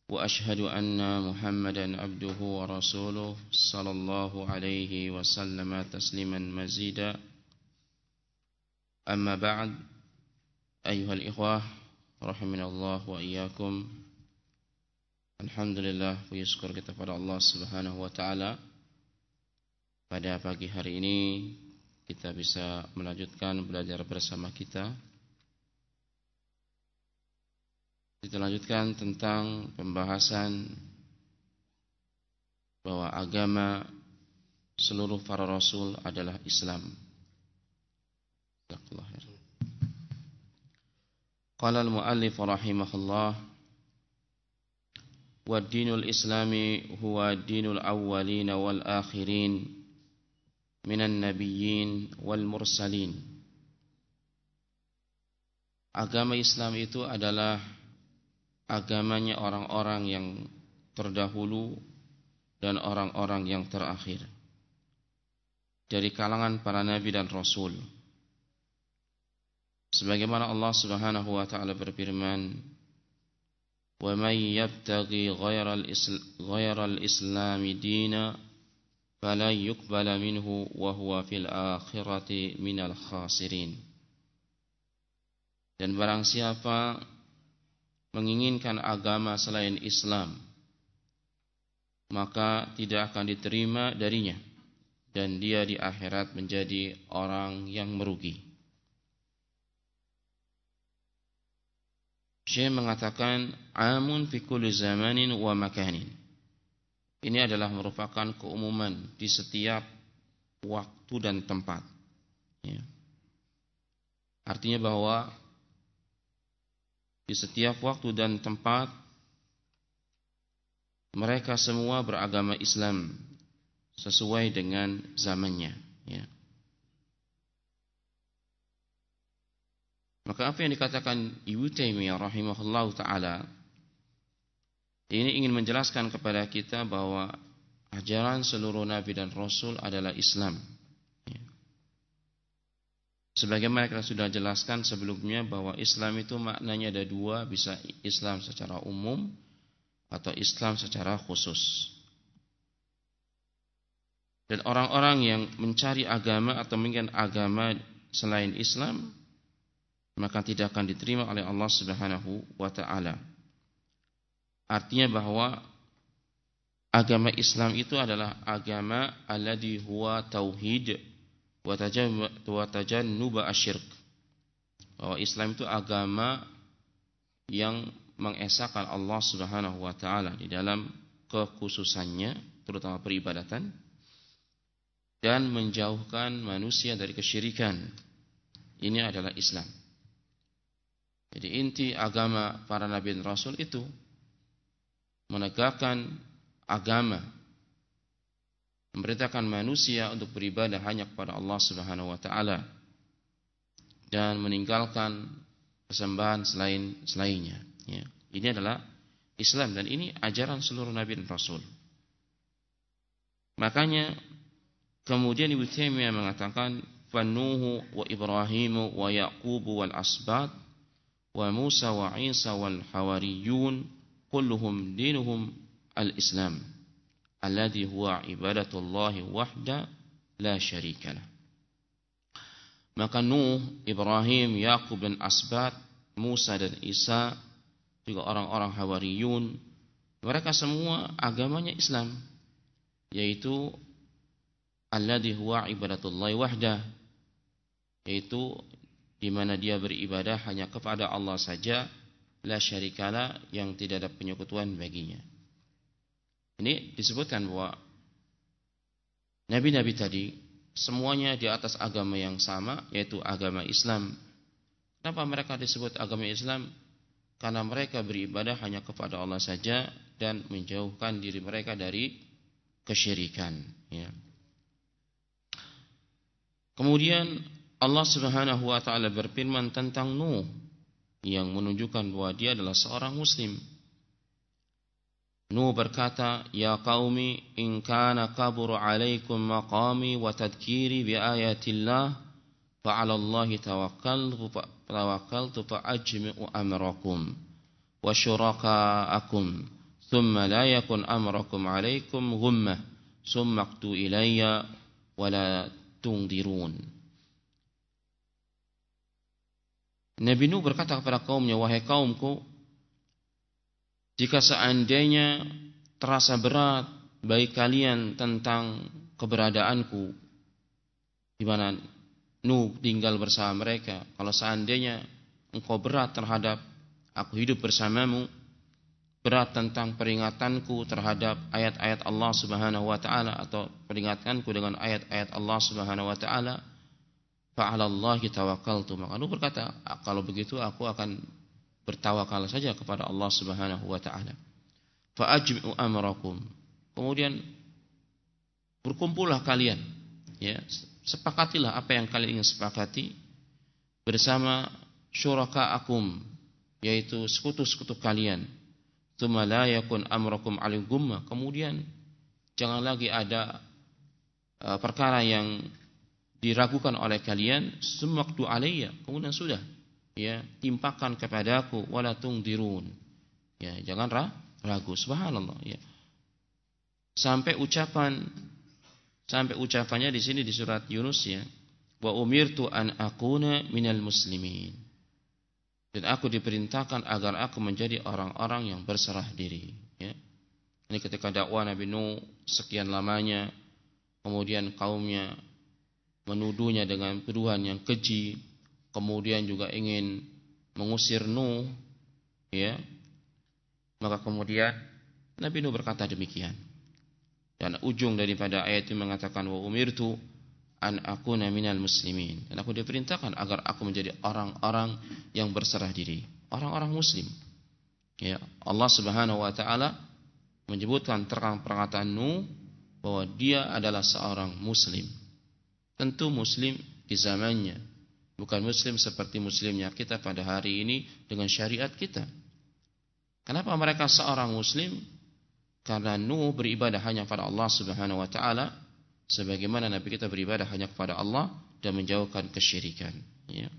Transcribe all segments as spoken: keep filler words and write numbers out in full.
وأشهد أن محمدا عبده ورسوله صلى الله عليه وسلم تسليما مزيدا أما بعد أيها الإخوة رحمنا الله وإياكم. Alhamdulillah, puji syukur kita pada Allah Subhanahu wa taala. Pada pagi hari ini kita bisa melanjutkan belajar bersama kita. Kita lanjutkan tentang pembahasan bahwa agama seluruh para rasul adalah Islam. Qala al-muallif rahimahullah, wa dinul islami huwa dinul awwalin wal akhirin minan nabiyyin wal mursalin. Agama Islam itu adalah agamanya orang-orang yang terdahulu dan orang-orang yang terakhir dari kalangan para nabi dan rasul. Sebagaimana Allah Subhanahu wa taala berfirman, "Wa may yabtaghi ghayral ghayral islami dina fala yuqbala minhu wa huwa fil akhirati minal khasirin." Dan barang siapa menginginkan agama selain Islam, maka tidak akan diterima darinya, dan dia di akhirat menjadi orang yang merugi. Syekh mengatakan amun fi kulli zamanin wa makanin. Ini adalah merupakan keumuman di setiap waktu dan tempat, ya. Artinya bahwa di setiap waktu dan tempat mereka semua beragama Islam sesuai dengan zamannya, ya. Maka apa yang dikatakan Ibnu Taimiyah rahimahullahu taala ini ingin menjelaskan kepada kita bahwa ajaran seluruh nabi dan rasul adalah Islam, ya. Sebagaimana kita sudah jelaskan sebelumnya bahwa Islam itu maknanya ada dua, bisa Islam secara umum atau Islam secara khusus. Dan orang-orang yang mencari agama atau menginginkan agama selain Islam, maka tidak akan diterima oleh Allah Subhanahu wa taala. Artinya bahwa agama Islam itu adalah agama alladhi huwa tauhid wa tajannuba asyirk. Bahwa Islam itu agama yang mengesahkan Allah Subhanahu wa taala di dalam kekhususannya, terutama peribadatan, dan menjauhkan manusia dari kesyirikan. Ini adalah Islam. Jadi inti agama para nabi dan rasul itu menegakkan agama, memerintahkan manusia untuk beribadah hanya kepada Allah Subhanahu wa taala dan meninggalkan persembahan selain selainnya, ya. Ini adalah Islam dan ini ajaran seluruh nabi dan rasul. Makanya kemudian Ibnu Taimiyah mengatakan fanuhu wa Ibrahimu wa Yaqubu wal asbat wa Musa wa Isa wal hawariyun kulluhum dinuhum al-Islam alladhi huwa ibadatullahi wahda la syarikalah. Maka Nuh, Ibrahim, Yaqub dan Asbat, Musa dan Isa, juga orang-orang Hawariyun, mereka semua agamanya Islam, yaitu alladhi huwa ibadatullahi wahda, yaitu di mana dia beribadah hanya kepada Allah saja, la syarikalah, yang tidak ada penyekutuan baginya. Ini disebutkan bahwa nabi-nabi tadi semuanya di atas agama yang sama, yaitu agama Islam. Kenapa mereka disebut agama Islam? Karena mereka beribadah hanya kepada Allah saja dan menjauhkan diri mereka dari kesyirikan, ya. Kemudian Allah Subhanahu wa taala berfirman tentang Nuh yang menunjukkan bahwa dia adalah seorang muslim. Nuh berkata, "Ya qaumi, in kana kaburu 'alaikum maqami wa tadhkiri bi ayatillah fa 'ala Allahi tawakkaltu tawakkaltu fa ajmi'u amrakum wa syuraka'akum thumma la yakun amrakum 'alaikum ghummah thumma qtu ilayya wa la tungdirun. Nabi Nuh berkata kepada kaumnya, wahai kaumku, jika seandainya terasa berat bagi kalian tentang keberadaanku, di mana Nuh tinggal bersama mereka, kalau seandainya engkau berat terhadap aku hidup bersamamu, berat tentang peringatanku terhadap ayat-ayat Allah Subhanahu wa taala atau peringatanku dengan ayat-ayat Allah Subhanahu wa taala, fa 'alallahi tawakkaltu. Maka Nuh berkata, kalau begitu aku akan bertawakal saja kepada Allah Subhanahu wa taala. Fa ajmi'u amrakum. Kemudian berkumpullah kalian, ya, sepakatilah apa yang kalian ingin sepakati bersama syuraka'akum, yaitu sekutu-sekutu kalian. Tsumma la yakun amrakum 'alal gumma. Kemudian jangan lagi ada uh, perkara yang diragukan oleh kalian. Sumaktu alayya, kemudian sudah, ya, timpakan kepadaku, wala tungdirun, ya, jangan ragu. Subhanallah, ya. Sampai ucapan sampai ucapannya di sini di surat Yunus, ya, wa umirtu an akuna minal muslimin, dan aku diperintahkan agar aku menjadi orang-orang yang berserah diri, ya. Ini ketika dakwah Nabi Nuh sekian lamanya, kemudian kaumnya menuduhnya dengan tuduhan yang keji, kemudian juga ingin mengusir Nuh, ya. Maka kemudian Nabi Nuh berkata demikian. Dan ujung daripada ayat itu mengatakan wa umirtu an akuna minal muslimin, dan aku diperintahkan agar aku menjadi orang-orang yang berserah diri, orang-orang muslim. Ya, Allah Subhanahu wa taala menyebutkan terang perkataan Nuh bahwa dia adalah seorang muslim. Tentu muslim di zamannya, bukan muslim seperti muslimnya kita pada hari ini dengan syariat kita. Kenapa mereka seorang muslim? Karena Nuh beribadah hanya kepada Allah Subhanahu wa taala, sebagaimana Nabi kita beribadah hanya kepada Allah dan menjauhkan kesyirikan, ya.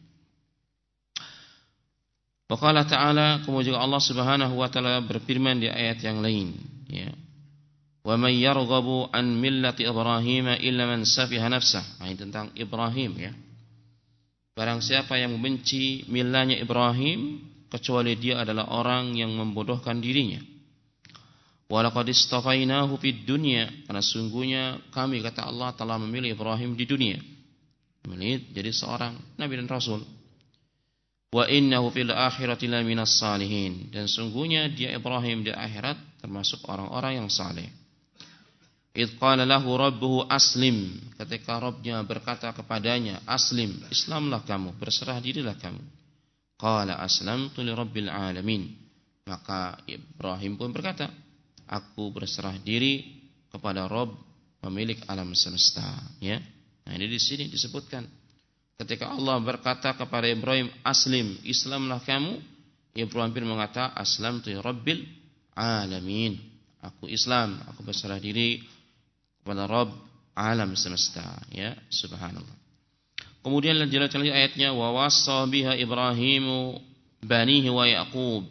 Wa qala ta'ala, kemudian juga Allah Subhanahu wa taala berfirman di ayat yang lain, ya. Wa may yarghabu an millati Ibrahim illa man safiha nafsah. Ini tentang Ibrahim, ya. Barang siapa yang membenci milahnya Ibrahim kecuali dia adalah orang yang membodohkan dirinya. Wa laqad istafainahu fid dunya, karena sungguhnya kami, kata Allah, telah memilih Ibrahim di dunia, memilih jadi seorang nabi dan rasul. Wa innahu fil akhirati laminas salihin, dan sungguhnya dia Ibrahim di akhirat termasuk orang-orang yang saleh. Idh qala lahu rabbuhu aslim, ketika Rabbnya berkata kepadanya, aslim, Islamlah kamu, berserah dirilah kamu. Qala aslamtu li rabbil alamin, maka Ibrahim pun berkata, aku berserah diri kepada Rabb pemilik alam semesta, ya. Nah, ini di sini disebutkan ketika Allah berkata kepada Ibrahim, aslim, Islamlah kamu, Ibrahim pun mengatakan, aslamtu li rabbil alamin, aku Islam, aku berserah diri kepada Rabb alam semesta, ya. Subhanallah. Kemudian lanjutkan lagi ayatnya, wa wassa biha Ibrahimu banihi wa Yaqub.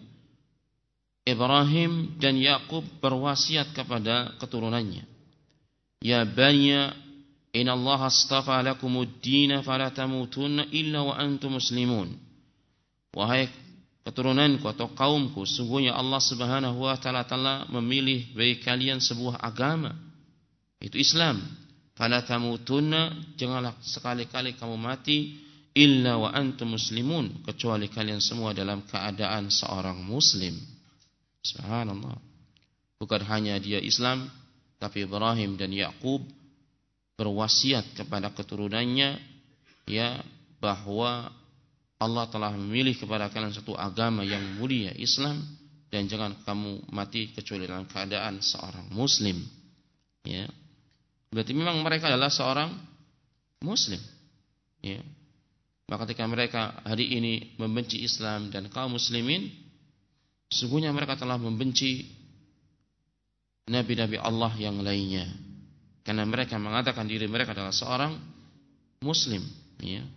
Ibrahim dan Yakub berwasiat kepada keturunannya, ya baniya inna Allah astafa lakumud dina fala tamutunna illa wa antum muslimun. Wahai keturunanku atau kaumku, sungguhnya Allah Subhanahu wa taala telah memilih bagi kalian sebuah agama, itu Islam. Fala tamutunna, janganlah sekali-kali kamu mati, illa wa antum muslimun, kecuali kalian semua dalam keadaan seorang muslim. Subhanallah. Bukan hanya dia Islam, tapi Ibrahim dan Yakub berwasiat kepada keturunannya, ya, bahwa Allah telah memilih kepada kalian satu agama yang mulia, Islam, dan jangan kamu mati kecuali dalam keadaan seorang muslim, ya. Berarti memang mereka adalah seorang muslim, ya. Maka ketika mereka hari ini membenci Islam dan kaum muslimin, sesungguhnya mereka telah membenci nabi-nabi Allah yang lainnya, karena mereka mengatakan diri mereka adalah seorang muslim, ya.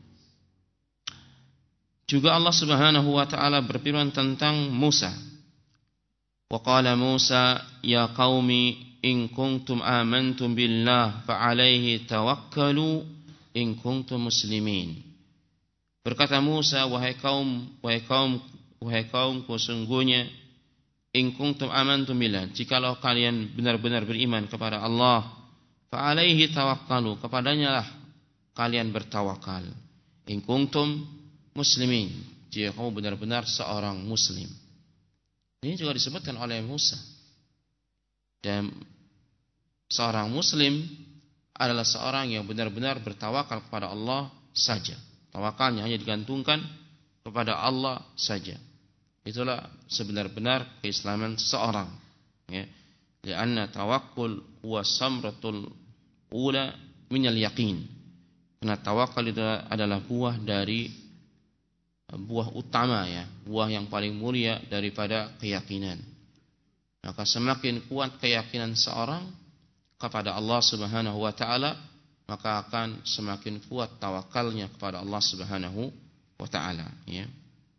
Juga Allah Subhanahu wa taala berfirman tentang Musa. Wa qala Musa ya qaumi in kuntum amantum billah fa alaihi tawakkalu in kuntum muslimin. Berkata Musa, wahai kaum, wahai kaum, wahai kaumku, sungguhnya in kuntum amantum billah, jikalau kalian benar-benar beriman kepada Allah, fa alaihi tawakkalu, kepadanya lah kalian bertawakal. In kuntum muslimin, jika kamu benar-benar seorang muslim. Ini juga disebutkan oleh Musa. Dan seorang muslim adalah seorang yang benar-benar bertawakal kepada Allah saja. Tawakalnya hanya digantungkan kepada Allah saja. Itulah sebenar-benar keislaman seseorang. Ya. Lianna tawakkul huwa samratul ula minal yaqin. Karena tawakal itu adalah buah dari buah utama, ya, buah yang paling mulia daripada keyakinan. Maka semakin kuat keyakinan seorang kepada Allah Subhanahu wa taala, maka akan semakin kuat tawakalnya kepada Allah Subhanahu wa taala, ya.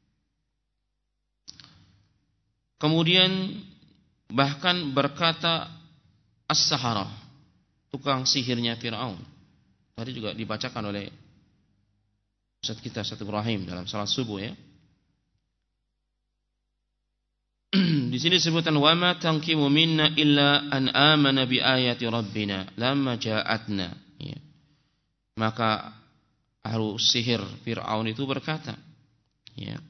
Kemudian bahkan berkata as-saharah, tukang sihirnya Firaun. Tadi juga dibacakan oleh Ustaz kita, Ustaz Ibrahim, dalam salat subuh, ya. Di sini disebutkan wa ma tanqimu minna illa an amana bi ayati rabbina lamma ja'atna, ya. Maka ahlu sihir Firaun itu berkata, ya,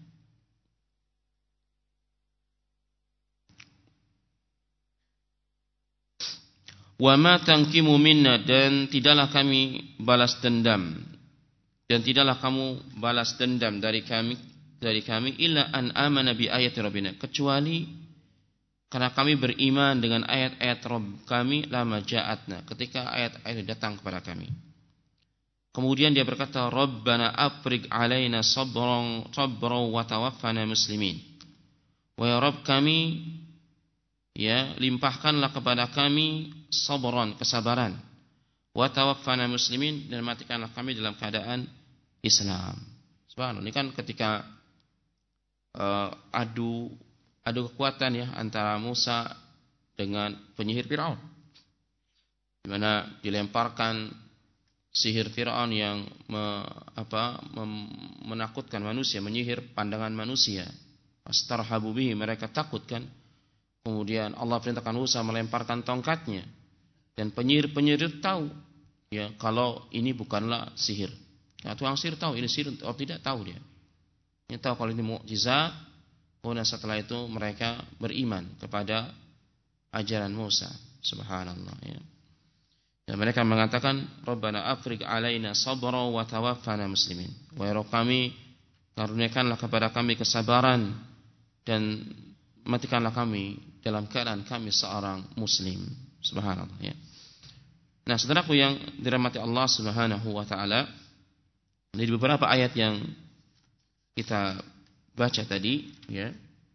wa ma tanqimu minna, dan tidaklah kami balas dendam, dan tidaklah kamu balas dendam dari kami dari kami illa an amana bi ayati rabbina, kecuali karena kami beriman dengan ayat-ayat Rabb kami lama ja'atna, ketika ayat-ayat datang kepada kami. Kemudian dia berkata, Rabbana afrigh alaina sabran sabran wa tawaffana muslimin. Wahai Rabb kami, ya, limpahkanlah kepada kami sabran, kesabaran, wa tawaffana muslimin, dan matikanlah kami dalam keadaan Islam. Subhanallah, ini kan ketika uh, adu adu kekuatan, ya, antara Musa dengan penyihir Firaun, di mana dilemparkan sihir Firaun yang me, apa, mem, menakutkan manusia, menyihir pandangan manusia. Astarhabu bihi, mereka takut kan. Kemudian Allah perintahkan Musa melemparkan tongkatnya, dan penyihir-penyihir tahu, ya, kalau ini bukanlah sihir. Nah, tukang sihir tahu ini sihir atau tidak, tahu dia. Dia tahu kalau ini mukjizat. Kemudian setelah itu mereka beriman kepada ajaran Musa. Subhanallah, ya. Dan mereka mengatakan, Rabbana afrigh alaina sabra wa tawaffana muslimin. Wahai Rabb kami, karuniakanlah kepada kami kesabaran dan matikanlah kami dalam keadaan kami seorang muslim. Subhanallah, ya. Nah, saudaraku yang dirahmati Allah Subhanahu wa taala, di beberapa ayat yang kita baca tadi, ya,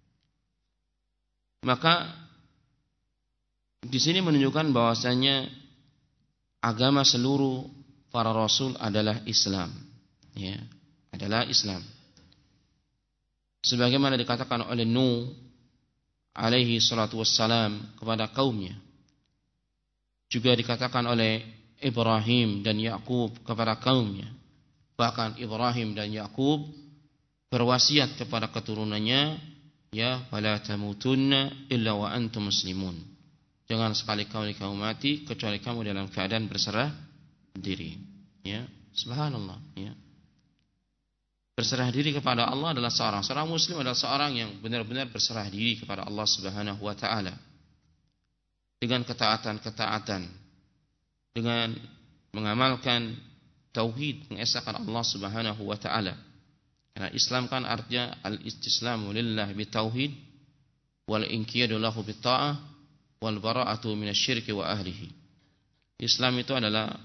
maka di sini menunjukkan bahwasanya agama seluruh para rasul adalah Islam, ya, adalah Islam. Sebagaimana dikatakan oleh Nuh alaihi salatu wassalam kepada kaumnya, juga dikatakan oleh Ibrahim dan Yakub kepada kaumnya. Bahkan Ibrahim dan Yakub berwasiat kepada keturunannya, ya, wala tamutunna illa wa antum muslimun. Jangan sekali-kali kamu mati kecuali kamu dalam keadaan berserah diri, ya. Subhanallah, ya. Berserah diri kepada Allah adalah seorang seorang muslim adalah seorang yang benar-benar berserah diri kepada Allah Subhanahu wa taala dengan ketaatan-ketaatan, dengan mengamalkan tauhid, mengesahkan Allah Subhanahu wa taala. Karena Islam kan artinya al-istislamu lillah bitauhid wal inqiyadu lahu bitta'ah wal bara'atu minasyirki wa ahlihi. Islam itu adalah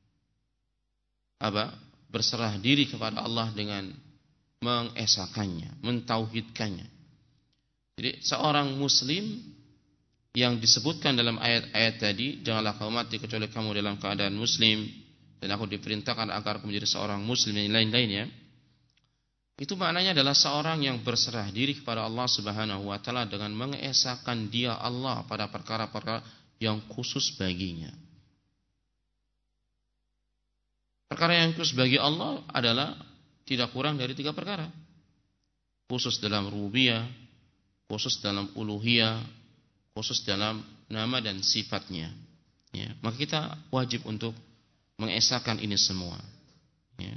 apa? Berserah diri kepada Allah dengan mengesahkannya, mentauhidkannya. Jadi seorang muslim yang disebutkan dalam ayat-ayat tadi, janganlah kamu mati kecuali kamu dalam keadaan muslim, dan aku diperintahkan agar kamu menjadi seorang muslim dan lain-lainnya. Itu maknanya adalah seorang yang berserah diri kepada Allah Subhanahu wa taala dengan mengesahkan Dia Allah pada perkara-perkara yang khusus baginya. Perkara yang khusus bagi Allah adalah tidak kurang dari tiga perkara. Khusus dalam rububiyah, khusus dalam uluhiyah, khusus dalam nama dan sifatnya. Ya, maka kita wajib untuk mengesahkan ini semua. Ya.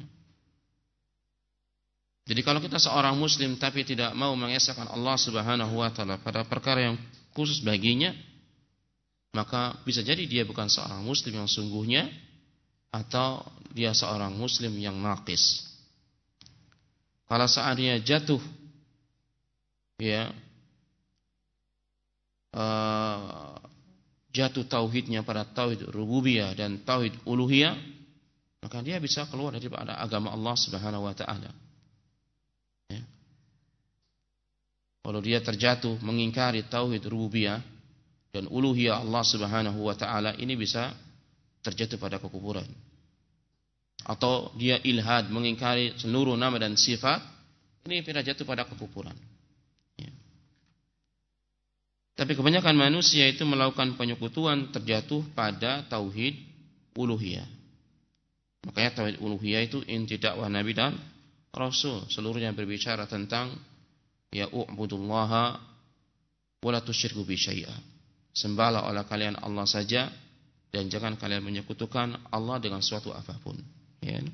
Jadi kalau kita seorang muslim tapi tidak mau mengesahkan Allah Subhanahu wa taala pada perkara yang khusus baginya, maka bisa jadi dia bukan seorang muslim yang sungguhnya, atau dia seorang muslim yang naqis. Kalau seandainya jatuh ya uh, jatuh tauhidnya pada tauhid rububiyah dan tauhid uluhiyah, maka dia bisa keluar daripada agama Allah Subhanahu wa taala. Ya. Kalau dia terjatuh mengingkari tauhid rububiyah dan uluhiyah Allah Subhanahu wa taala, ini bisa terjatuh pada kekufuran. Atau dia ilhad mengingkari seluruh nama dan sifat, ini bisa jatuh pada kekufuran. Ya. Tapi kebanyakan manusia itu melakukan penyekutuan terjatuh pada tauhid uluhiyah. Makanya tauhid uluhiyah itu inti dakwah Nabi dan Rasul, seluruhnya berbicara tentang ya u'budullaha wa la tusyriku bi syai'a. Sembahlah oleh kalian Allah saja dan jangan kalian menyekutukan Allah dengan suatu apapun. Ya.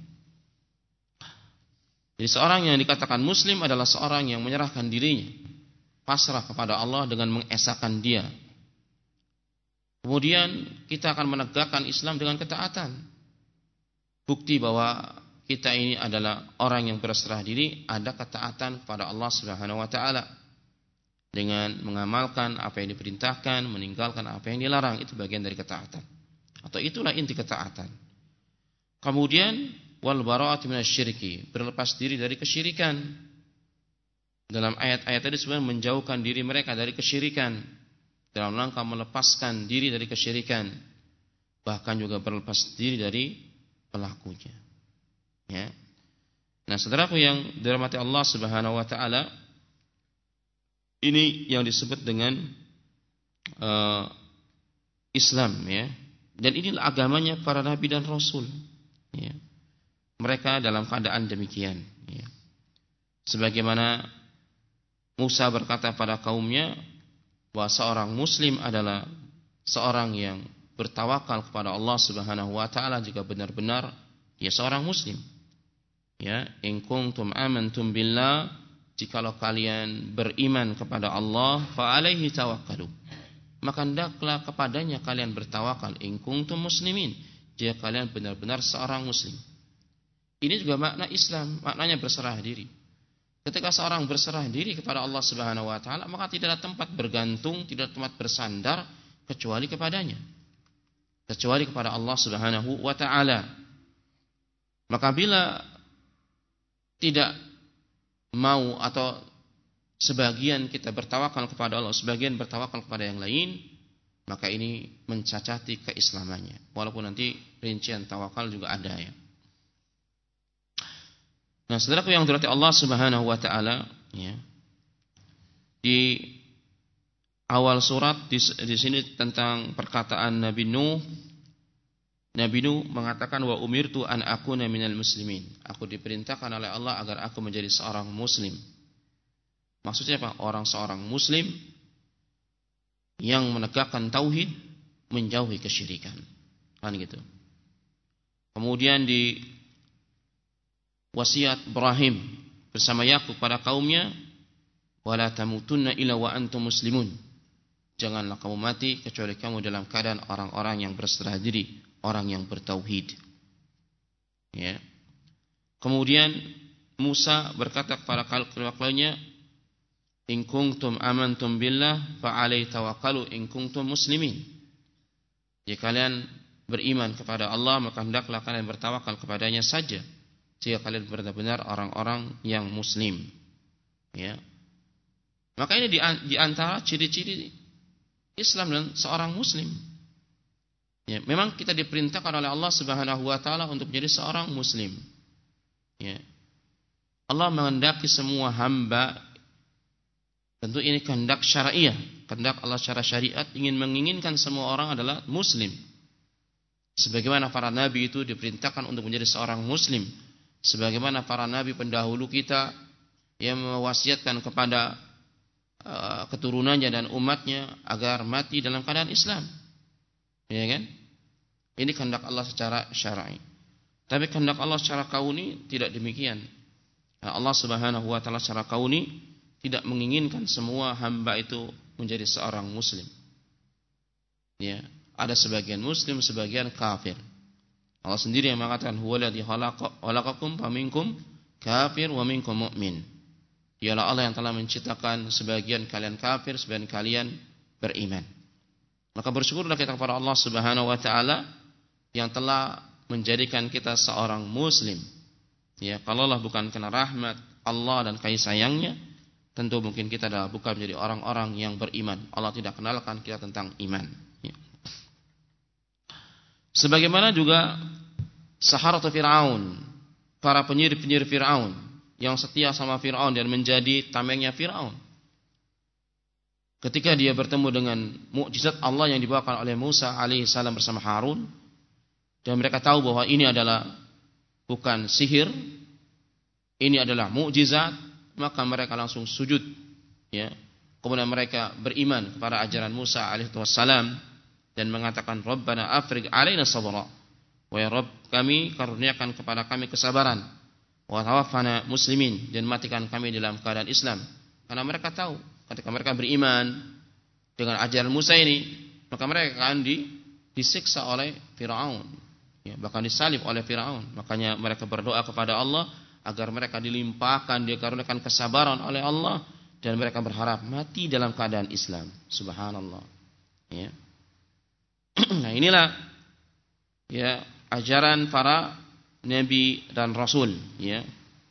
Jadi seorang yang dikatakan muslim adalah seorang yang menyerahkan dirinya, pasrah kepada Allah dengan mengesahkan Dia. Kemudian kita akan menegakkan Islam dengan ketaatan. Bukti bahwa kita ini adalah orang yang berserah diri, ada ketaatan kepada Allah Subhanahu wa taala dengan mengamalkan apa yang diperintahkan, meninggalkan apa yang dilarang. Itu bagian dari ketaatan, atau itulah inti ketaatan. Kemudian wal bara'atu minasyirki, berlepas diri dari kesyirikan. Dalam ayat-ayat tadi sebenarnya menjauhkan diri mereka dari kesyirikan, dalam rangka melepaskan diri dari kesyirikan, bahkan juga berlepas diri dari pelakunya. Ya. Nah, saudaraku yang dirahmati Allah Subhanahu wa taala, ini yang disebut dengan uh, Islam, ya. Dan inilah agamanya para nabi dan rasul, ya. Mereka dalam keadaan demikian, ya. Sebagaimana Musa berkata pada kaumnya bahwa seorang muslim adalah seorang yang bertawakal kepada Allah Subhanahu wa taala jika benar-benar dia seorang muslim. Ya, in kuntum amantum billah, jikalau kalian beriman kepada Allah, fa alaihi tawakkalu, maka hendaklah kepadanya kalian bertawakal. In kuntum muslimin, jika kalian benar-benar seorang muslim. Ini juga makna Islam, maknanya berserah diri. Ketika seorang berserah diri kepada Allah Subhanahu wa taala, maka tidak ada tempat bergantung, tidak ada tempat bersandar kecuali kepadanya, kecuali kepada Allah Subhanahu wa taala. Maka bila tidak mau atau sebagian kita bertawakal kepada Allah, sebagian bertawakal kepada yang lain, maka ini mencacati keislamannya. Walaupun nanti rincian tawakal juga ada, ya. Nah, saudaraku yang dirahmati Allah Subhanahu wa taala, ya. Di awal surat di, di sini tentang perkataan Nabi Nuh. Nabi Nuh mengatakan wa umirtu an akuna minal muslimin. Aku diperintahkan oleh Allah agar aku menjadi seorang muslim. Maksudnya apa? Orang seorang muslim yang menegakkan tauhid, menjauhi kesyirikan. Kan gitu. Kemudian di wasiat Ibrahim bersama Yakub pada kaumnya, wala tamutunna illa wa antum muslimun. Janganlah kamu mati kecuali kamu dalam keadaan orang-orang yang berserah diri, orang yang bertauhid. Ya. Kemudian Musa berkata kepada kaumnya, in kuntum amantum billah fa alaihi tawakkalu in kuntum muslimin. Jika kalian beriman kepada Allah, maka hendaklah kalian bertawakal kepadanya saja jika kalian benar-benar orang-orang yang muslim. Ya. Maka ini di antara ciri-ciri Islam dan seorang muslim. Ya, memang kita diperintahkan oleh Allah Subhanahu wa taala untuk menjadi seorang muslim. Ya. Allah menghendaki semua hamba, tentu ini kehendak syariah, kehendak Allah secara syariat, ingin menginginkan semua orang adalah muslim. Sebagaimana para nabi itu diperintahkan untuk menjadi seorang muslim, sebagaimana para nabi pendahulu kita yang mewasiatkan kepada uh, keturunannya dan umatnya agar mati dalam keadaan Islam. Ya kan? Ini kehendak Allah secara syar'i. Tapi kehendak Allah secara kauni tidak demikian. Allah Subhanahu wa taala secara kauni tidak menginginkan semua hamba itu menjadi seorang muslim. Ya, ada sebagian muslim, sebagian kafir. Allah sendiri yang mengatakan huwaladzi khalaqakum faminkum kafir wa minkum mu'min. Dialah Allah yang telah menciptakan sebagian kalian kafir, sebagian kalian beriman. Maka bersyukurlah kita kepada Allah Subhanahu wa taala yang telah menjadikan kita seorang muslim. Ya, kalaulah bukan karena rahmat Allah dan kasih sayangnya, tentu mungkin kita adalah bukan menjadi orang-orang yang beriman. Allah tidak kenalkan kita tentang iman. Ya. Sebagaimana juga Saharatu Fir'aun, para penyihir-penyihir Fir'aun yang setia sama Fir'aun dan menjadi tamengnya Fir'aun. Ketika dia bertemu dengan mukjizat Allah yang dibawakan oleh Musa alaihissalam bersama Harun, dan mereka tahu bahwa ini adalah bukan sihir, ini adalah mukjizat, maka mereka langsung sujud. Ya. Kemudian mereka beriman kepada ajaran Musa alaihissalam dan mengatakan, Rabbana afrigh alaina sabra. Wahai Rabb kami, karuniakan kepada kami kesabaran. Wa tawaffana muslimin, dan matikan kami dalam keadaan Islam. Karena mereka tahu ketika mereka beriman dengan ajaran Musa ini, maka mereka akan di, disiksa oleh Fir'aun, ya, bahkan disalib oleh Fir'aun. Makanya mereka berdoa kepada Allah agar mereka dilimpahkan, dikaruniakan kesabaran oleh Allah, dan mereka berharap mati dalam keadaan Islam. Subhanallah. Ya. Nah inilah ya ajaran para nabi dan rasul. Ya.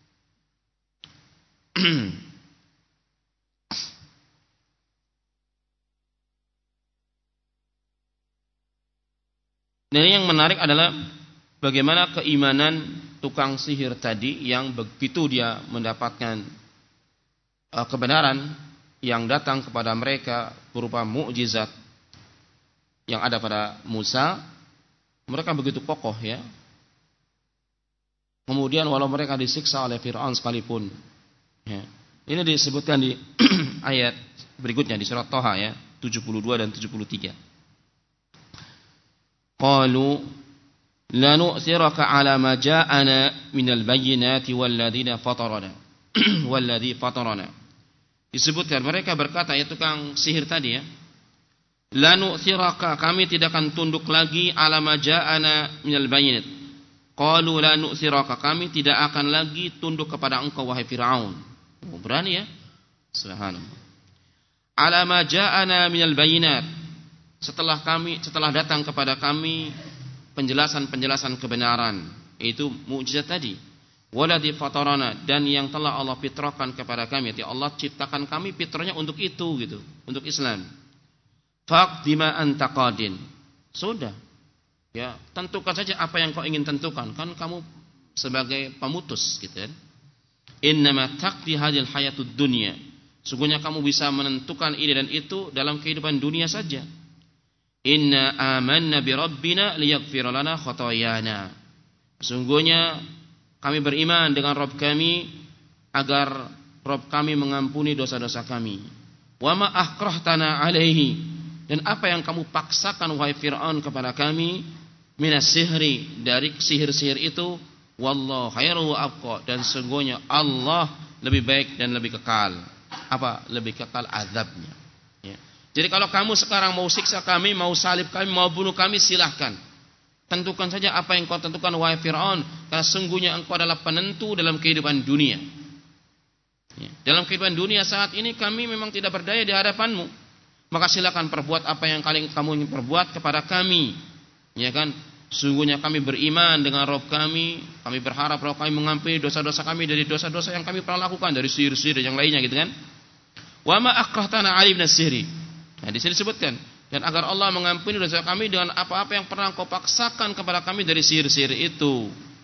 Dan yang menarik adalah bagaimana keimanan tukang sihir tadi yang begitu dia mendapatkan uh, kebenaran yang datang kepada mereka berupa mukjizat yang ada pada Musa, mereka begitu kokoh ya. Kemudian walau mereka disiksa oleh Fir'aun sekalipun, ya. Ini disebutkan di ayat berikutnya di surat Thaha ya, tujuh puluh dua dan tujuh puluh tiga. Qalu la nu'thiraka 'ala ma ja'ana minal bayyinati walladzina fatarana walladzi fatarana. Disebutkan mereka berkata, ya tukang sihir tadi ya, la nu'thiraka, kami tidak akan tunduk lagi 'ala ma ja'ana minal bayyinat. Qalu la nu'thiraka, kami tidak akan lagi tunduk kepada engkau wahai Firaun. Oh, berani ya, subhanallah. 'Ala ma ja'ana minal bayyinat, setelah kami setelah datang kepada kami penjelasan-penjelasan kebenaran, itu mukjizat tadi, waladzi fatarana, dan yang telah Allah fitrahkan kepada kami, ya Allah ciptakan kami fitrahnya untuk itu gitu, untuk Islam. Faqdima anta qadin, sudah ya, tentukan saja apa yang kau ingin tentukan, kan kamu sebagai pemutus gitu kan. Innama taqdi hadhil hayatud dunya, sungguhnya kamu bisa menentukan ini dan itu dalam kehidupan dunia saja. Inna amanna bi rabbina liyaghfir lana khotoyana, sungguhnya kami beriman dengan Rabb kami agar Rabb kami mengampuni dosa-dosa kami. Wa ma akrahtana alaihi, dan apa yang kamu paksakan wahai Fir'aun kepada kami, minas sihri, dari sihir-sihir itu, wallahu khairu wa abqa, dan sungguhnya Allah lebih baik dan lebih kekal. Apa? Lebih kekal azabnya. Ya. Jadi kalau kamu sekarang mau siksa kami, mau salib kami, mau bunuh kami, silahkan. Tentukan saja apa yang kau tentukan wahai Fir'aun, karena sungguhnya engkau adalah penentu dalam kehidupan dunia. Ya. Dalam kehidupan dunia saat ini kami memang tidak berdaya di hadapanmu, maka silakan perbuat apa yang kalian kamu ingin perbuat kepada kami. Ya kan? Sungguhnya kami beriman dengan Rabb kami, kami berharap Rabb kami mengampuni dosa-dosa kami dari dosa-dosa yang kami pernah lakukan, dari sihir-sihir dan yang lainnya gitu kan. Wa ma akrahtana alim nasiri. Nah, di sini disebutkan, dan agar Allah mengampuni dosa kami dengan apa-apa yang pernah kau paksakan kepada kami dari sihir-sihir itu.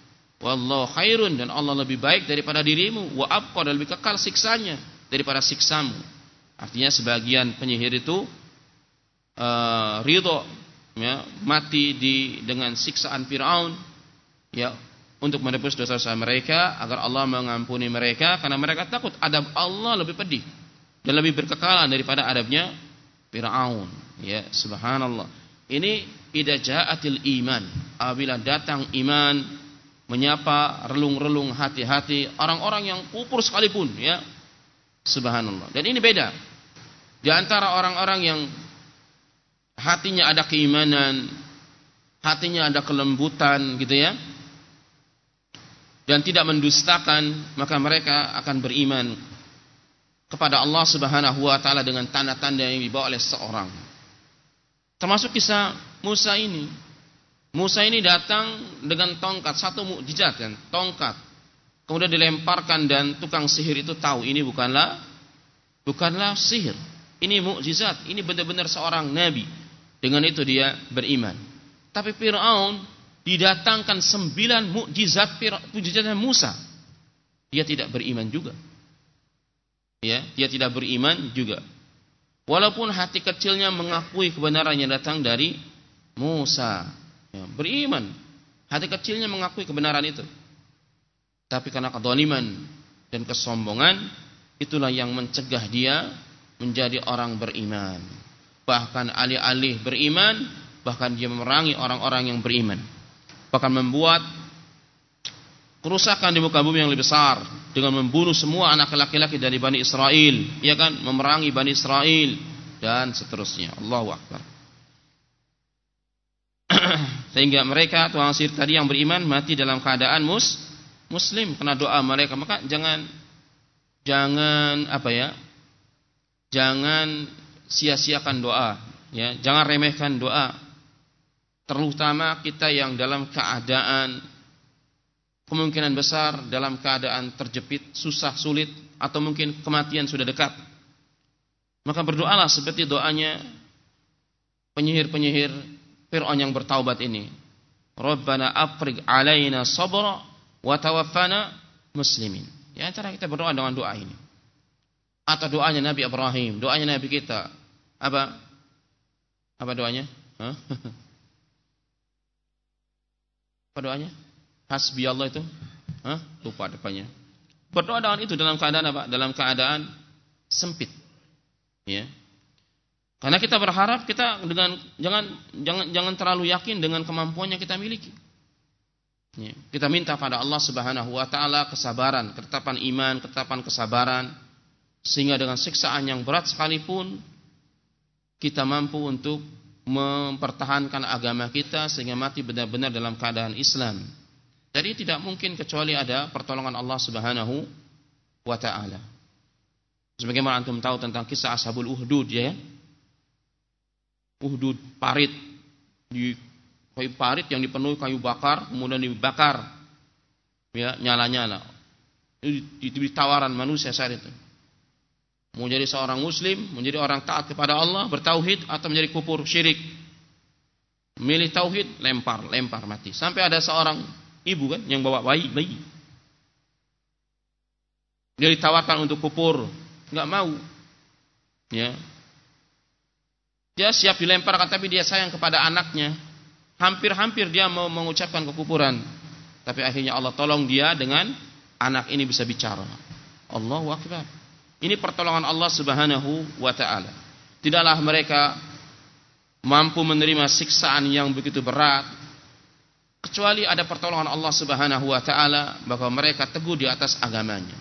Wallahu khairun, dan Allah lebih baik daripada dirimu, wa abqa, dan lebih kekal siksanya daripada siksamu. Artinya sebagian penyihir itu uh, ridho, ya, mati di dengan siksaan Firaun, ya, untuk menebus dosa-dosa mereka agar Allah mengampuni mereka, karena mereka takut adab Allah lebih pedih dan lebih berkekalan daripada adabnya Firaun. Ya, subhanallah. Ini idza ja'atil iman, apabila datang iman menyapa relung-relung hati-hati orang-orang yang kufur sekalipun, ya. Subhanallah. Dan ini beda di antara orang-orang yang hatinya ada keimanan, hatinya ada kelembutan, gitu ya, dan tidak mendustakan, maka mereka akan beriman kepada Allah Subhanahu wa taala dengan tanda-tanda yang dibawa oleh seorang. Termasuk kisah Musa ini. Musa ini datang dengan tongkat, satu mukjizat kan, tongkat. Kemudian dilemparkan dan tukang sihir itu tahu ini bukanlah bukanlah sihir. Ini mukjizat, ini benar-benar seorang nabi. Dengan itu dia beriman. Tapi Firaun didatangkan sembilan mukjizat mukjizat Musa. Dia tidak beriman juga. Ya, dia tidak beriman juga. Walaupun hati kecilnya mengakui kebenaran yang datang dari Musa, ya, beriman. Hati kecilnya mengakui kebenaran itu. Tapi karena kezaliman dan kesombongan, itulah yang mencegah dia menjadi orang beriman. Bahkan alih-alih beriman, bahkan dia memerangi orang-orang yang beriman. Bahkan membuat kerusakan di muka bumi yang lebih besar dengan membunuh semua anak laki-laki dari Bani Israel, ya kan, memerangi Bani Israel dan seterusnya. Allahu Akbar. Sehingga mereka tukang sihir tadi yang beriman mati dalam keadaan mus muslim karena doa mereka. Maka jangan jangan apa ya? Jangan sia-siakan doa, ya. Jangan remehkan doa. Terutama kita yang dalam keadaan kemungkinan besar dalam keadaan terjepit, susah, sulit, atau mungkin kematian sudah dekat. Maka berdoalah seperti doanya penyihir-penyihir Fir'aun yang bertaubat ini. Rabbana afrigh alaina sabra wa tawaffana muslimin. Ya, cara kita berdoa dengan doa ini. Atau doanya Nabi Ibrahim, doanya Nabi kita. Apa? Apa doanya? Hah? Apa doanya? Hasbi Allah itu, Hah? lupa depannya. Berdoa dengan itu dalam keadaan apa? Dalam keadaan sempit, ya. Karena kita berharap kita dengan jangan jangan jangan terlalu yakin dengan kemampuan yang kita miliki. Ya. Kita minta pada Allah Subhanahu Wa Taala kesabaran, ketetapan iman, ketetapan kesabaran, sehingga dengan siksaan yang berat sekalipun kita mampu untuk mempertahankan agama kita sehingga mati benar-benar dalam keadaan Islam. Jadi tidak mungkin kecuali ada pertolongan Allah Subhanahu wa taala. Sebagaimana antum tahu tentang kisah Ashabul Uhdud, ya. Uhdud, parit di kayu parit yang dipenuhi kayu bakar, kemudian dibakar, ya, nyala-nyala. Itu tawaran manusia saat itu. Mau jadi seorang muslim, menjadi orang taat kepada Allah, bertauhid, atau menjadi kufur syirik. Milih tauhid, lempar, lempar mati. Sampai ada seorang ibu kan yang bawa bayi, bayi. Dia ditawarkan untuk kufur, enggak mau. Ya. Dia siap dilemparkan, tapi dia sayang kepada anaknya. Hampir-hampir dia mau mengucapkan kekufuran. Tapi akhirnya Allah tolong dia dengan anak ini bisa bicara. Allahu Akbar. Ini pertolongan Allah Subhanahu wa taala. Tidaklah mereka mampu menerima siksaan yang begitu berat kecuali ada pertolongan Allah Subhanahu wa taala, bahwa mereka teguh di atas agamanya.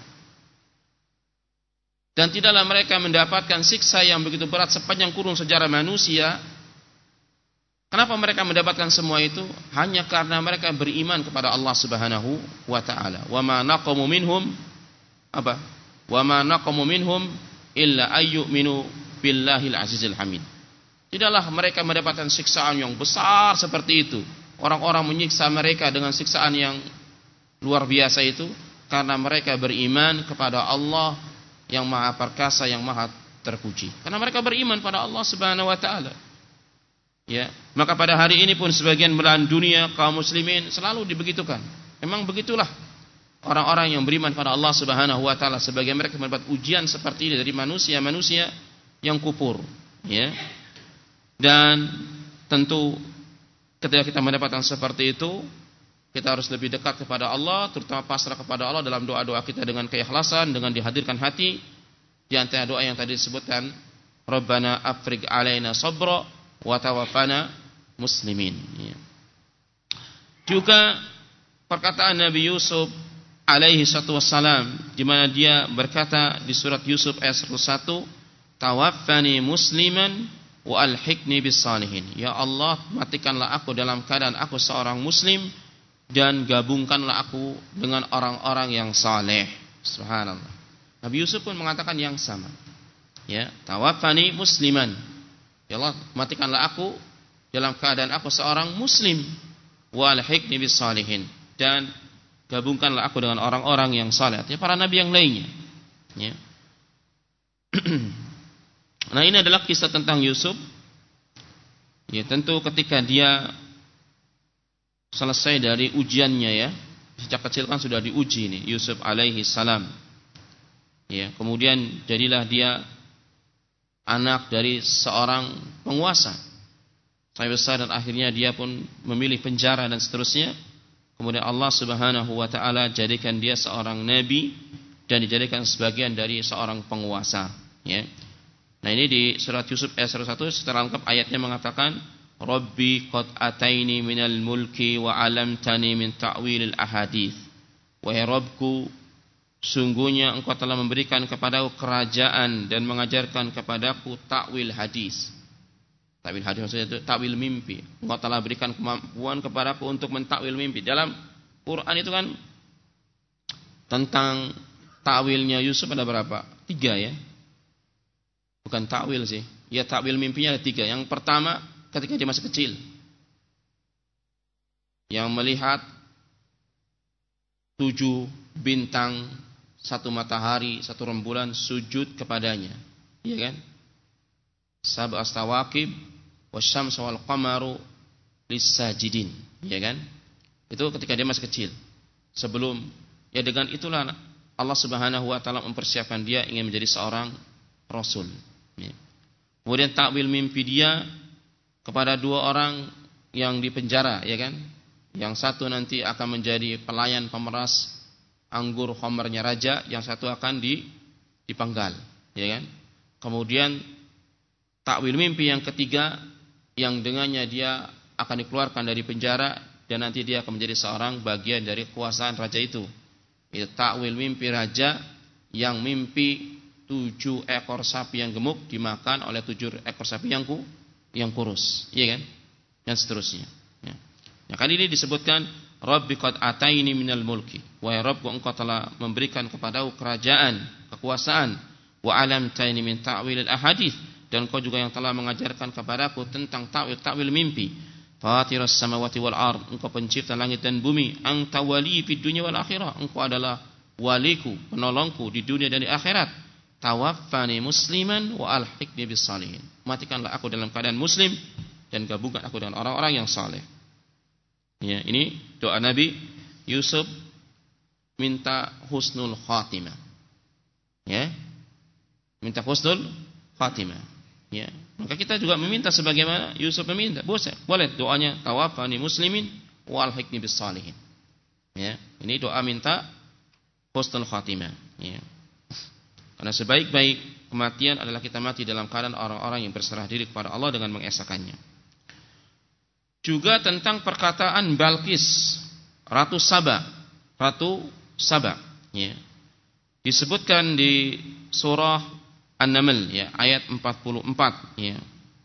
Dan tidaklah mereka mendapatkan siksa yang begitu berat sepanjang kurun sejarah manusia. Kenapa mereka mendapatkan semua itu? Hanya karena mereka beriman kepada Allah Subhanahu wa taala. Wa ma naqamu minhum apa? Wa ma naqamu minhum illa ayyuminu billahil azizil hamid. Tidaklah mereka mendapatkan siksaan yang besar seperti itu. Orang-orang menyiksa mereka dengan siksaan yang luar biasa itu karena mereka beriman kepada Allah yang Maha Perkasa, yang Maha Terpuji. Karena mereka beriman pada Allah Subhanahu wa taala. Ya, maka pada hari ini pun sebagian belahan dunia kaum muslimin selalu dibegitukan. Memang begitulah orang-orang yang beriman pada Allah Subhanahu wa taala, sebagian mereka mendapat ujian seperti ini dari manusia-manusia yang kufur, ya. Dan tentu ketika kita mendapatkan seperti itu, kita harus lebih dekat kepada Allah, terutama pasrah kepada Allah dalam doa-doa kita dengan keikhlasan, dengan dihadirkan hati. Di antara doa yang tadi disebutkan, Rabbana afrigh alaina sabra wa tawaffana muslimin, ya. Juga perkataan Nabi Yusuf alaihi salatu wassalam, di mana dia berkata di surat Yusuf ayat seratus satu, tawaffani musliman wa alhiqni bis salihin. Ya Allah, matikanlah aku dalam keadaan aku seorang muslim dan gabungkanlah aku dengan orang-orang yang saleh. Subhanallah. Nabi Yusuf pun mengatakan yang sama. Ya, tawaffani musliman. Ya Allah, matikanlah aku dalam keadaan aku seorang muslim wa alhiqni bis salihin, dan gabungkanlah aku dengan orang-orang yang saleh, artinya para nabi yang lainnya, ya. Nah, ini adalah kisah tentang Yusuf. Ya, tentu ketika dia selesai dari ujiannya, ya, sejak kecil kan sudah diuji nih Yusuf alaihi salam. Ya, kemudian jadilah dia anak dari seorang penguasa sampai besar, dan akhirnya dia pun memilih penjara dan seterusnya. Kemudian Allah Subhanahu wa taala jadikan dia seorang nabi dan dijadikan sebagian dari seorang penguasa, ya. Nah, ini di surat Yusuf ayat seratus satu secara lengkap ayatnya mengatakan, Rabbi qad ataini minal mulki wa 'alamtani min ta'wilil ahadits. Wahai Rabbku, sungguhnya engkau telah memberikan kepadaku kerajaan dan mengajarkan kepadaku takwil hadis. Takwil hadis maksudnya itu takwil mimpi. Engkau telah berikan kemampuan kepadaku untuk mentakwil mimpi. Dalam Quran itu kan tentang takwilnya Yusuf ada berapa? Tiga, ya. Bukan takwil sih. Ya, takwil mimpinya ada tiga. Yang pertama ketika dia masih kecil, yang melihat tujuh bintang, satu matahari, satu rembulan sujud kepadanya, iya kan? Sab'as tawaqib wasyamsu wal qamaru lis-sajidin, iya kan? Itu ketika dia masih kecil. Sebelum, ya dengan itulah Allah Subhanahu wa taala mempersiapkan dia ingin menjadi seorang rasul, ya. Kemudian takwil mimpi dia kepada dua orang yang dipenjara, ya kan? Yang satu nanti akan menjadi pelayan pemeras anggur khamarnya raja, yang satu akan dipenggal, ya kan? Kemudian takwil mimpi yang ketiga, yang dengannya dia akan dikeluarkan dari penjara dan nanti dia akan menjadi seorang bagian dari kekuasaan raja itu. Itu takwil mimpi raja yang mimpi tujuh ekor sapi yang gemuk dimakan oleh tujuh ekor sapi yang ku, yang kurus, iya kan? Dan seterusnya, ya. Nah, kali ini disebutkan Rabbi qad ataini minal mulki. Wahai Rabbku, engkau telah memberikan kepadaku kerajaan, kekuasaan, wa alamtani min ta'wilil ahadits, dan engkau juga yang telah mengajarkan kepadaku tentang ta'wil ta'wil mimpi. Fatiras samawati wal ard, engkau pencipta langit dan bumi. Anta wali fid dunya wal akhirah, engkau adalah waliku, penolongku di dunia dan di akhirat. Tawaffani musliman wa alhiqni bis salihin. Matikanlah aku dalam keadaan muslim dan gabungkan aku dengan orang-orang yang saleh. Ya, ini doa Nabi Yusuf minta husnul khatimah. Ya. Minta husnul khatimah. Ya. Maka kita juga meminta sebagaimana Yusuf meminta. Boleh, boleh doanya tawaffani muslimin wa alhiqni bis salihin. Ya, ini doa minta husnul khatimah, ya. Karena sebaik-baik kematian adalah kita mati dalam keadaan orang-orang yang berserah diri kepada Allah dengan mengesakannya. Juga tentang perkataan Balqis, Ratu Saba, Ratu Saba, ya. Disebutkan di surah An-Naml, ya, ayat empat puluh empat, ya.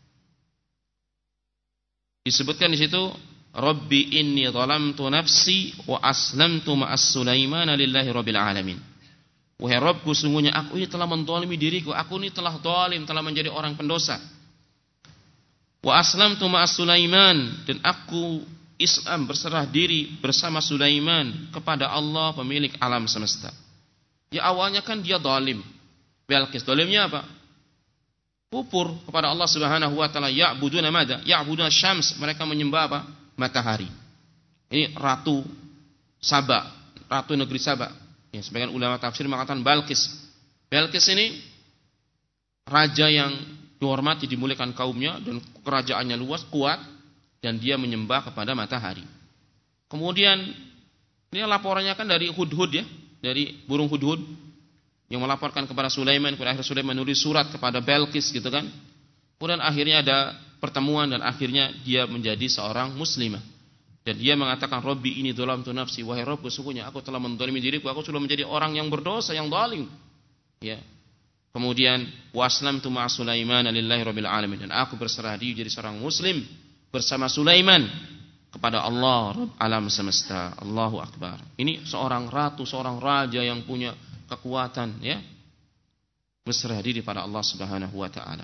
Disebutkan di situ, Rabbi inni zalamtu nafsi wa aslamtu ma'as Sulaimana lillahi rabbil alamin. Wahai Rabbku, sungguhnya aku ini telah menzalimi diriku, aku ini telah zalim, telah menjadi orang pendosa. Wa aslamtu ma'as Sulaiman, dan aku Islam berserah diri bersama Sulaiman kepada Allah pemilik alam semesta. Ya, awalnya kan dia zalim. Balqis zalimnya apa? Kufur kepada Allah Subhanahu wa taala. Ya'buduna madza? Ya'buduna syams, mereka menyembah apa? Matahari. Ini ratu Saba, ratu negeri Saba. Ya, sebagian ulama tafsir mengatakan Balqis. Balqis ini raja yang dihormati, dimuliakan kaumnya, dan kerajaannya luas, kuat, dan dia menyembah kepada matahari. Kemudian ini laporannya kan dari Hudhud ya, dari burung Hudhud yang melaporkan kepada Sulaiman. Kemudian akhirnya Sulaiman menulis surat kepada Balqis gitu kan. Kemudian akhirnya ada pertemuan dan akhirnya dia menjadi seorang muslimah. Dan dia mengatakan, Rabbi ini dhalamtu nafsi, wahai Rabb, sesungguhnya aku telah menzalimi diriku, aku sudah menjadi orang yang berdosa, yang zalim. Ya. Kemudian waslamtu ma'a Sulaiman lillahi rabbil alamin, dan aku berserah diri jadi seorang muslim bersama Sulaiman kepada Allah Rabb alam semesta. Allahu akbar. Ini seorang ratu, seorang raja yang punya kekuatan, ya. Berserah diri pada Allah Subhanahu wa taala.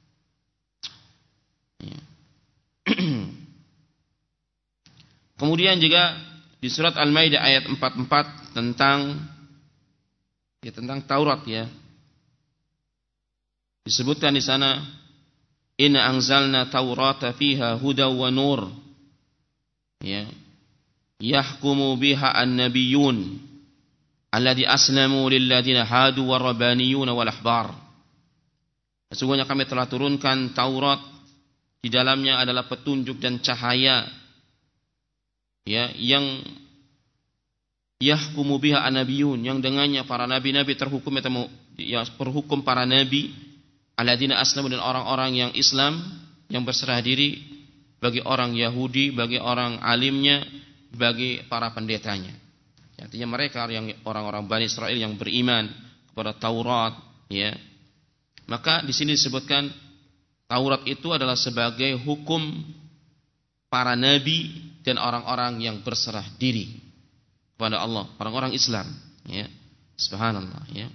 Ya. Kemudian juga di surat Al-Maidah ayat empat puluh empat tentang ya tentang Taurat ya. Disebutkan di sana, inna anzalna taurata fiha huda wa nur. Ya. Yahkumu biha an-nabiyyun alladzi aslamu lil ladzina hadu war rabbaniyun wal ahbar. Sesungguhnya kami telah turunkan Taurat, di dalamnya adalah petunjuk dan cahaya, ya, yang yahkumu biha an-nabiyyun, yang dengannya para nabi-nabi terhukum, atau ya, berhukum para nabi, alladzina aslamu, dan orang-orang yang Islam, yang berserah diri, bagi orang Yahudi, bagi orang alimnya, bagi para pendetanya. Artinya mereka yang orang-orang Bani Israel yang beriman kepada Taurat, ya. Maka di sini disebutkan Taurat itu adalah sebagai hukum para nabi dan orang-orang yang berserah diri kepada Allah, orang-orang Islam, ya. Subhanallah, ya.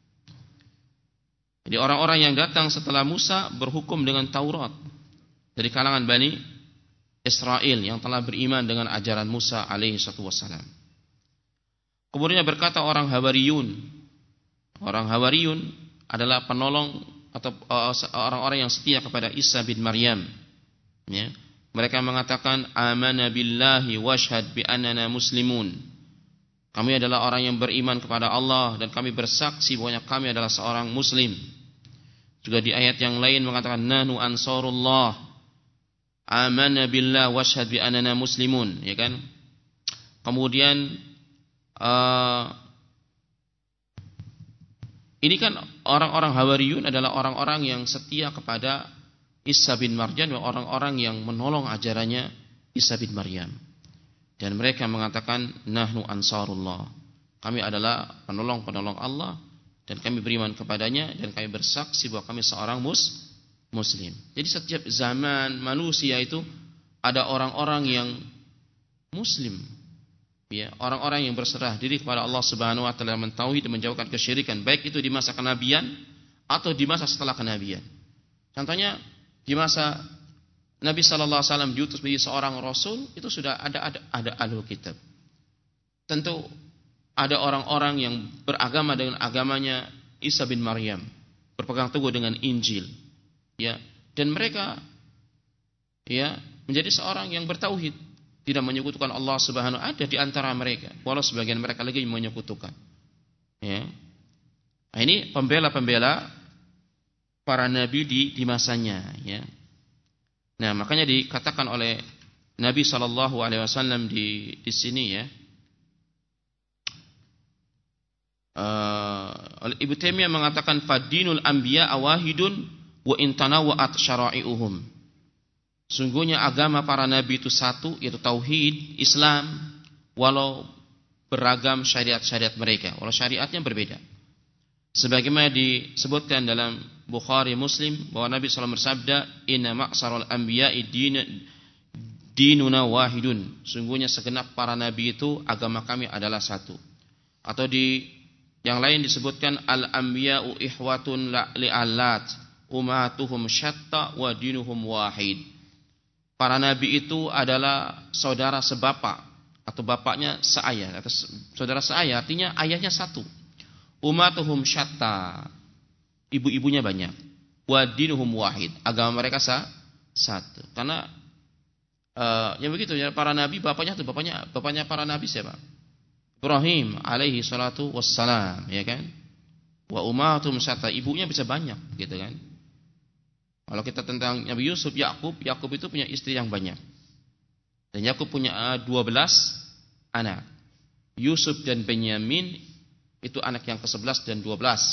Jadi orang-orang yang datang setelah Musa berhukum dengan Taurat dari kalangan Bani Israel yang telah beriman dengan ajaran Musa alaihi wassalam. Kemudian berkata orang Hawariyun. Orang Hawariyun adalah penolong atau orang-orang yang setia kepada Isa bin Maryam. Ya. Mereka mengatakan, amana billahi washhad bi annana muslimun. Kami adalah orang yang beriman kepada Allah dan kami bersaksi bahwa kami adalah seorang muslim. Juga di ayat yang lain mengatakan, nahnu ansarullah. Amana billahi washhad bi annana muslimun, ya kan? Kemudian uh, ini kan orang-orang Hawariyun adalah orang-orang yang setia kepada Isa bin Maryam, orang-orang yang menolong ajarannya Isa bin Maryam. Dan mereka mengatakan, nahnu ansarullah. Kami adalah penolong-penolong Allah dan kami beriman kepadanya dan kami bersaksi bahwa kami seorang mus muslim. Jadi setiap zaman manusia itu ada orang-orang yang muslim. Ya, orang-orang yang berserah diri kepada Allah Subhanahu wa taala, mentauhid dan menjauhkan kesyirikan, baik itu di masa kenabian atau di masa setelah kenabian. Contohnya di masa Nabi sallallahu alaihi wasallam diutus menjadi seorang rasul, itu sudah ada ada ada ahlul kitab. Tentu ada orang-orang yang beragama dengan agamanya Isa bin Maryam, berpegang teguh dengan Injil, ya, dan mereka ya menjadi seorang yang bertauhid, tidak menyekutukan Allah Subhanahu wa taala. Ada di antara mereka, walau sebagian mereka lagi menyekutukan. Ya. Nah, ini pembela-pembela para nabi di di masanya, ya. Nah, makanya dikatakan oleh Nabi sallallahu alaihi wasallam di di sini, ya. Uh, Ibnu Taimiyah mengatakan fadinul anbiya awahidun wa intanawat syara'i'uhum. Sungguhnya agama para nabi itu satu, yaitu tauhid, Islam, walau beragam syariat-syariat mereka, walau syariatnya berbeda. Sebagaimana disebutkan dalam Bukhari Muslim bahwa Nabi sallallahu alaihi wasallam bersabda, inna ma'syaral anbiya'i dinuna wahidun. Sungguhnya segenap para nabi itu agama kami adalah satu. Atau di yang lain disebutkan al-anbiya'u ihwatun li'allat ummatuhum syatta wa dinuhum wahid. Para nabi itu adalah saudara sebapak atau bapaknya seayah, atau saudara seayah, artinya ayahnya satu. Ummatuhum syatta, ibu-ibunya banyak. Wa dinuhum wahid, agama mereka sah, satu. Karena uh, yang begitu ya, para nabi bapaknya itu bapaknya bapaknya para nabi siapa? Ibrahim alaihi salatu wassalam, ya kan? Wa ummatum syatta, ibunya bisa banyak, gitu kan? Kalau kita tentang Nabi Yusuf, Yakub, Yakub itu punya istri yang banyak. Dan Yakub punya dua belas anak. Yusuf dan Benyamin itu anak yang kesebelas dan dua belas.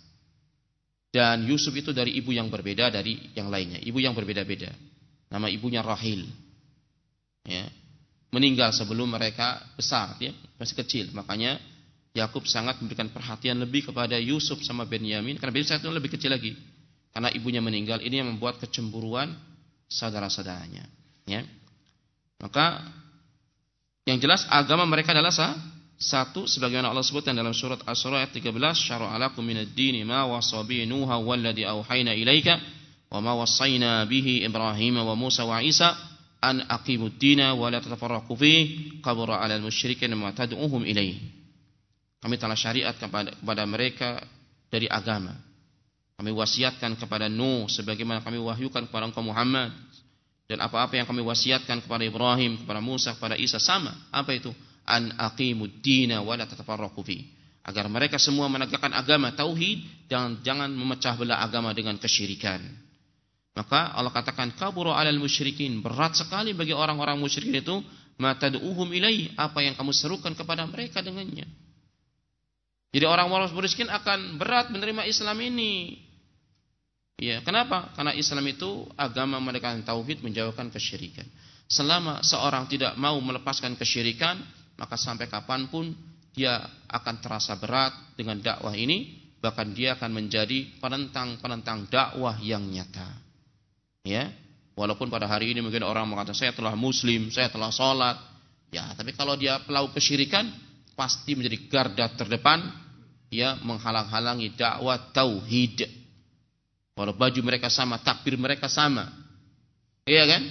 Dan Yusuf itu dari ibu yang berbeda dari yang lainnya, ibu yang berbeda-beda. Nama ibunya Rahil. Ya. Meninggal sebelum mereka besar, ya, masih kecil. Makanya Yakub sangat memberikan perhatian lebih kepada Yusuf sama Benyamin karena Benyamin itu lebih kecil lagi. Karena ibunya meninggal, ini yang membuat kecemburuan saudara-saudaranya, ya. Maka yang jelas agama mereka adalah sah, satu sebagaimana Allah sebutkan dalam surat Asy-Syura ayat tiga belas, syara'a lakum minad dini ma wasa bihi Nuha walladzi auhayna ilaika wa ma wassayna bihi Ibrahim wa Musa wa Isa an aqimud dina wa la tatafarraqu fihi kabura 'alal musyrikin ma tad'uhum ilaihi. Kami telah syariat kepada, kepada mereka dari agama. Kami wasiatkan kepada Nuh sebagaimana kami wahyukan kepada engkau Muhammad, dan apa-apa yang kami wasiatkan kepada Ibrahim, kepada Musa, kepada Isa sama. Apa itu? An aqimud dina wa la tatafarraqu fi, agar mereka semua menegakkan agama tauhid dan jangan memecah belah agama dengan kesyirikan. Maka Allah katakan kabura 'alal musyrikin, berat sekali bagi orang-orang musyrikin itu ma tad'uhum ilai, apa yang kamu serukan kepada mereka dengannya. Jadi orang-orang musyrikin akan berat menerima Islam ini. Ya, kenapa? Karena Islam itu agama menegakkan tauhid, menjauhkan kesyirikan. Selama seorang tidak mau melepaskan kesyirikan, maka sampai kapanpun dia akan terasa berat dengan dakwah ini, bahkan dia akan menjadi penentang-penentang dakwah yang nyata. Ya, walaupun pada hari ini mungkin orang mengatakan saya telah muslim, saya telah sholat, ya, tapi kalau dia pelaku kesyirikan, pasti menjadi garda terdepan, ya, menghalang-halangi dakwah tauhid. Walau baju mereka sama, takbir mereka sama, iya kan?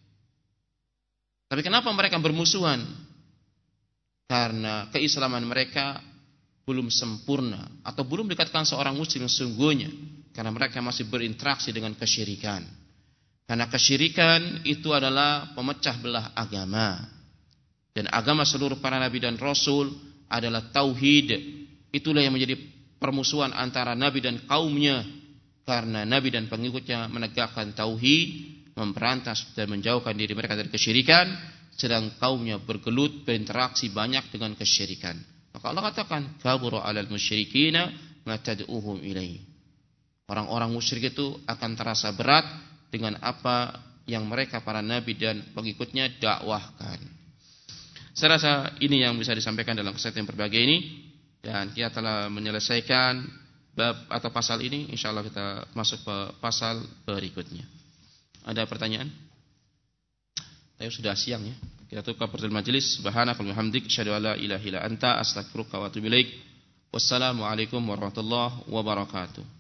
Tapi kenapa mereka bermusuhan? Karena keislaman mereka belum sempurna atau belum dikatakan seorang muslim sesungguhnya, karena mereka masih berinteraksi dengan kesyirikan. Karena kesyirikan itu adalah pemecah belah agama. Dan agama seluruh para nabi dan rasul adalah tauhid. Itulah yang menjadi permusuhan antara nabi dan kaumnya, karena nabi dan pengikutnya menegakkan tauhid, memberantas dan menjauhkan diri mereka dari kesyirikan, sedang kaumnya bergelut berinteraksi banyak dengan kesyirikan. Maka Allah katakan kabura 'alal musyrikina ma tad'uhum ilaihi. Orang-orang musyrik itu akan terasa berat dengan apa yang mereka para nabi dan pengikutnya dakwahkan. Saya rasa ini yang bisa disampaikan dalam kesempatan yang berbahagia ini, dan kita telah menyelesaikan bab atau pasal ini. Insyaallah kita masuk ke pasal berikutnya. Ada pertanyaan? Ayo, sudah siang ya. Kita tutup pertemuan majelis. Subhanakallahumma wa bihamdik, asyhadu an la ilaha illa anta, astaghfiruka wa atubu ilaik. Wassalamualaikum warahmatullahi wabarakatuh.